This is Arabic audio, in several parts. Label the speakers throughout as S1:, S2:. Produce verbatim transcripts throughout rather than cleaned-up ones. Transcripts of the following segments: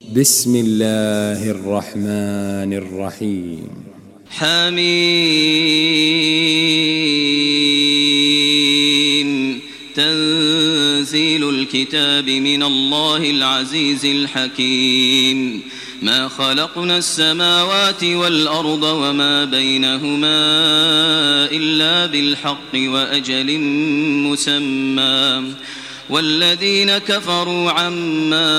S1: بسم الله الرحمن الرحيم.
S2: حميم. تنزيل الكتاب من الله العزيز الحكيم. ما خلقنا السماوات والأرض وما بينهما إلا بالحق وأجل مسمى، والذين كفروا عما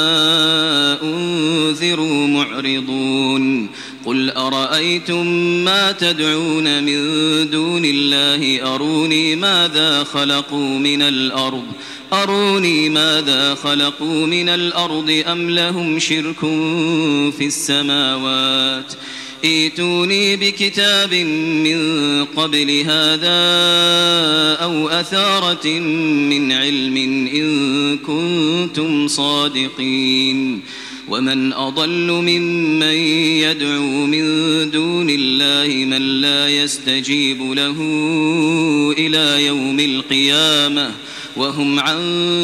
S2: أنذروا معرضون. قل أرأيتم ما تدعون من دون الله أروني ماذا خلقوا من الأرض أروني ماذا خلقوا من الأرض أم لهم شرك في السماوات ائتوني بكتاب من قبل هذا أو أثارة من علم إن كنتم صادقين. ومن أضل ممن يدعو من دون الله من لا يستجيب له إلى يوم القيامة وهم عن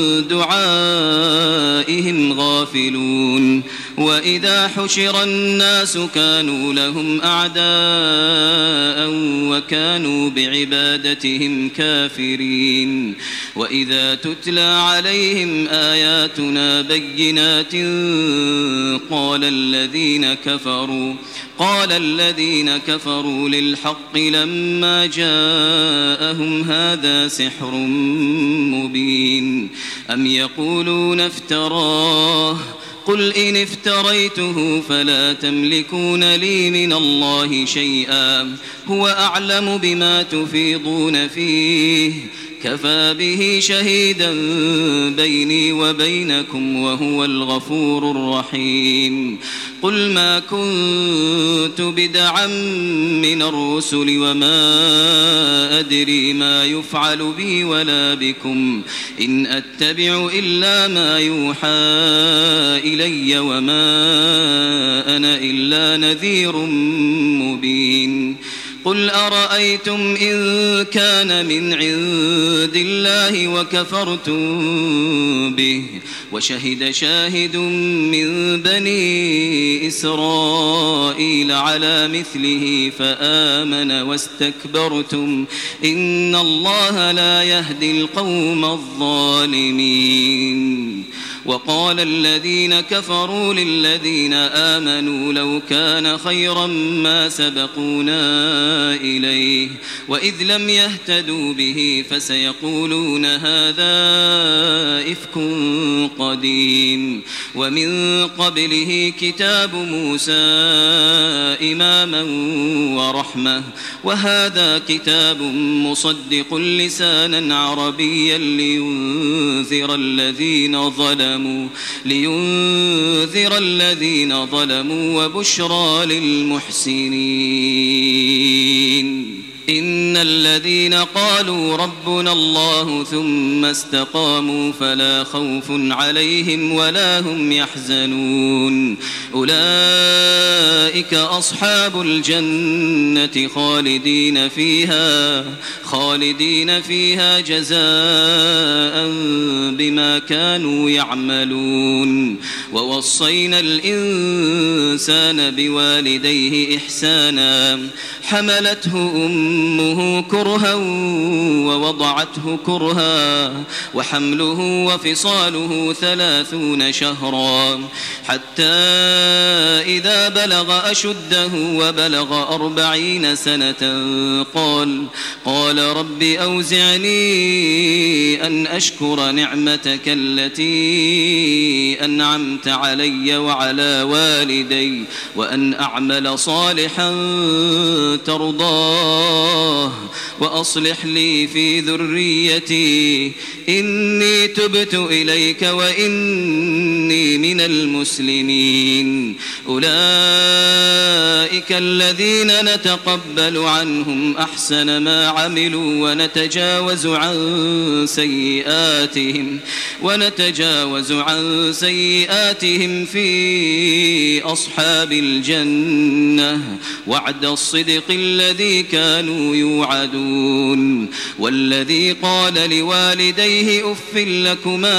S2: دعائهم غافلون. وإذا حشر الناس كانوا لهم أعداء وكانوا بعبادتهم كافرين. وإذا تتلى عليهم آياتنا بينات قال الذين كفروا قال الذين كفروا للحق لما جاءهم هذا سحر مبين. أم يقولون افتراه قل إن افتريته فلا تملكون لي من الله شيئا هو أعلم بما تفيضون فيه كفى به شهيدا بيني وبينكم وهو الغفور الرحيم. قل ما كنت بدعا من الرسل وما أدري ما يفعل بي ولا بكم إن أتبع إلا ما يوحى إلي وما أنا إلا نذير مبين. قل أرأيتم إن كان من عند الله وكفرتم به وشهد شاهد من بني إسرائيل على مثله فآمن واستكبرتم إن الله لا يهدي القوم الظالمين. وقال الذين كفروا للذين آمنوا لو كان خيرا ما سبقونا إليه وإذ لم يهتدوا به فسيقولون هذا إفك قديم. ومن قبله كتاب موسى إماما ورحمة وهذا كتاب مصدق لسانا عربيا لينذر الذين ظلموا لينذر الذين ظلموا وبشرى للمحسنين. إن الذين قالوا ربنا الله ثم استقاموا فلا خوف عليهم ولا هم يحزنون أولئك أصحاب الجنة خالدين فيها خالدين فيها جزاء بما كانوا يعملون. ووصينا الإنسان بوالديه إحسانا حملته أمه كرها ووضعته كرها وحمله وفصاله ثلاثون شهرا حتى إذا بلغ أشده وبلغ أربعين سنة قال قال رب أوزعني أن أشكر نعمتك التي أنعمت علي وعلى والدي وأن أعمل صالحا ترضاه وأصلح لي في ذريتي إني تبت إليك وإني من المسلمين. أولئك الذين نتقبل عنهم أحسن ما عملوا ونتجاوز عن سيئاتهم ونتجاوز عن سيئاتهم في أصحاب الجنة وعد الصدق الذي كانوا يوعدون. والذي قال لوالديه أف لكما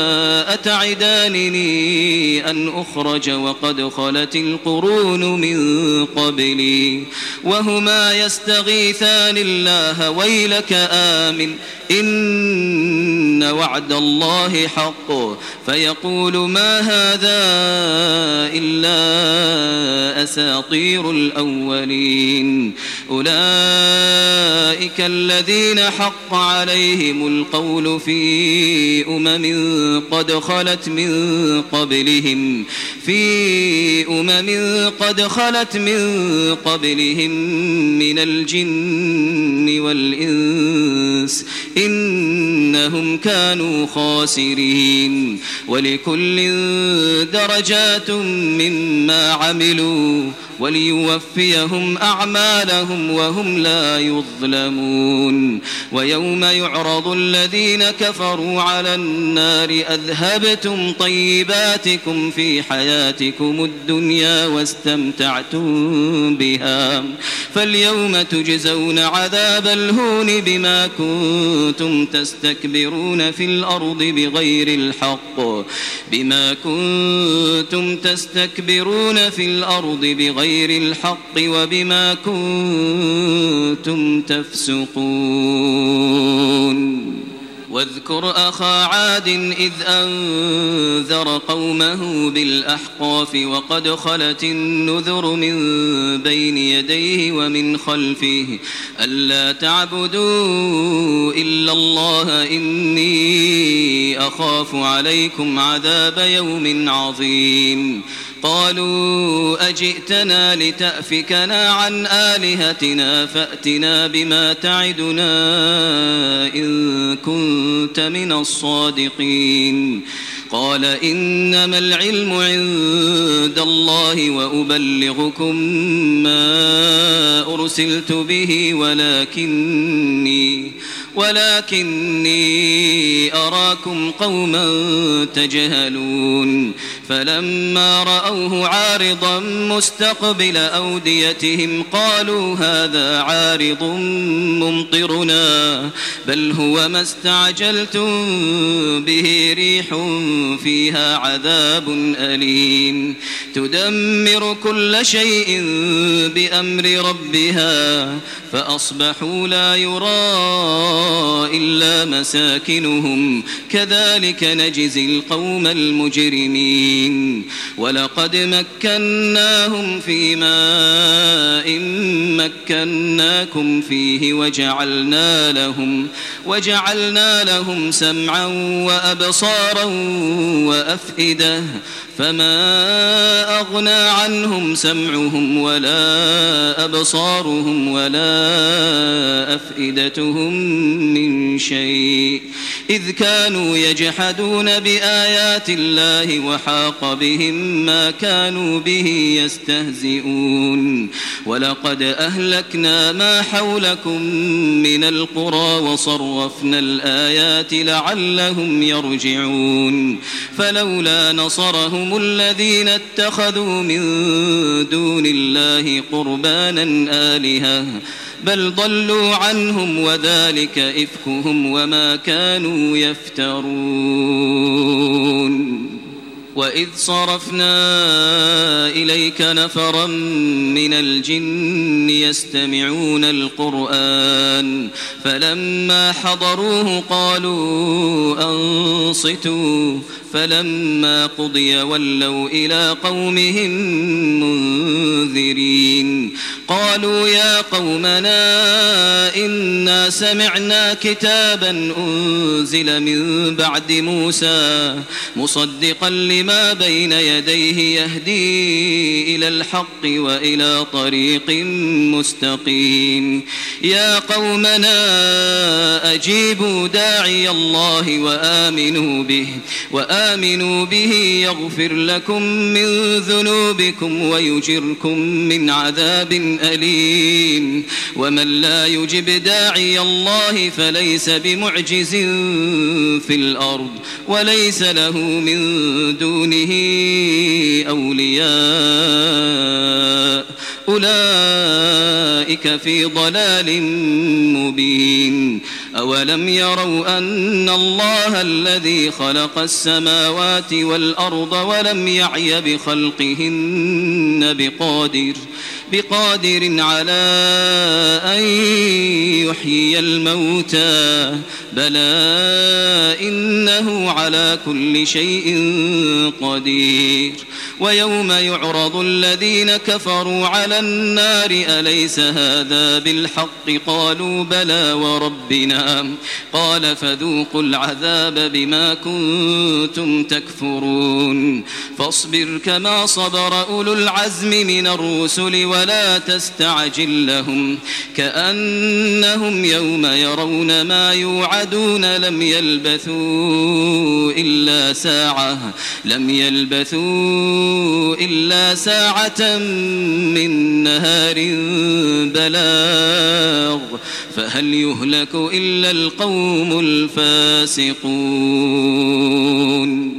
S2: أتعدانني أن أخرج وقد خلت القرون من قبلي وهما يستغيثان الله ويلك آمن إن وعد الله حق فيقول ما هذا إلا أساطير الأولين. أولئك الذين حق عليهم القول في أمم قد خلت من قبلهم في أمم قد خلت من قبلهم من الجن والإنس إنهم كانوا خاسرين. ولكل درجات مما عملوا وليوفيهم أعمالهم وهم لا يظلمون. ويوم يعرض الذين كفروا على النار أذهبتم طيباتكم في حياتكم الدنيا واستمتعتم بها فاليوم تجزون عذاب الهون بما كنتم تستكبرون في الأرض بغير الحق بما كنتم تستكبرون في الأرض بغير الحق وبما كنتم تفسقون. واذكر أخا عاد إذ أنذر قومه بالأحقاف وقد خلت النذر من بين يديه ومن خلفه ألا تعبدوا إلا الله إني أخاف عليكم عذاب يوم عظيم. قالوا أجئتنا لتأفكنا عن آلهتنا فأتنا بما تعدنا إن كنت من الصادقين. قال إنما العلم عند الله وأبلغكم ما أرسلت به ولكني ولكني أراكم قوما تجهلون. فلما رأوه عارضا مستقبل أوديتهم قالوا هذا عارض ممطرنا بل هو ما استعجلتم به ريح فيها عذاب أليم تدمر كل شيء بأمر ربها فأصبحوا لا يرى إلا مساكنهم كذلك نجزي القوم المجرمين. ولقد مكناهم في ماء مكناكم فيه وجعلنا لهم وجعلنا لهم سمعا وأبصارا وأفئدة فما أغنى عنهم سمعهم ولا أبصارهم ولا أفئدتهم من شيء إذ كانوا يجحدون بآيات الله وحاق بهم ما كانوا به يستهزئون. ولقد أهلكنا ما حولكم من القرى وصرفنا الآيات لعلهم يرجعون. فلولا نصرهم الذين اتخذوا من دون الله قربانا آلهة بل ضلوا عنهم وذلك إفكهم وما كانوا يفترون. وإذ صرفنا إليك نفرا من الجن يستمعون القرآن فلما حضروه قالوا أنصتوا فلما قضي ولوا إلى قومهم منذرين. قالوا يا قومنا إنا سمعنا كتابا أنزل من بعد موسى مصدقا لما بين يديه يهدي إلى الحق وإلى طريق مستقيم. يا قومنا أجيبوا داعي الله وآمنوا به وآمنوا به يغفر لكم من ذنوبكم ويجركم من عذاب أليم. ومن لا يجب داعي الله فليس بمعجز في الأرض وليس له من دونه أولياء أولئك أولئك في ضلال مبين أولم يروا أن الله الذي خلق السماوات والأرض ولم يعي بخلقهن بقادر بقادر على أن يحيي الموتى بلى إنه على كل شيء قدير ويوم يعرض الذين كفروا على النار أليس هذا بالحق قالوا بلى وربنا قال فذوقوا العذاب بما كنتم تكفرون فاصبر كما صبر أولو العزم من الرسل ولا تستعجل لهم كأنهم يوم يرون ما يوعدون لم يلبثوا إلا ساعة لم يلبثوا إلا ساعة من نهار بلاغ فهل يهلك إلا القوم الفاسقون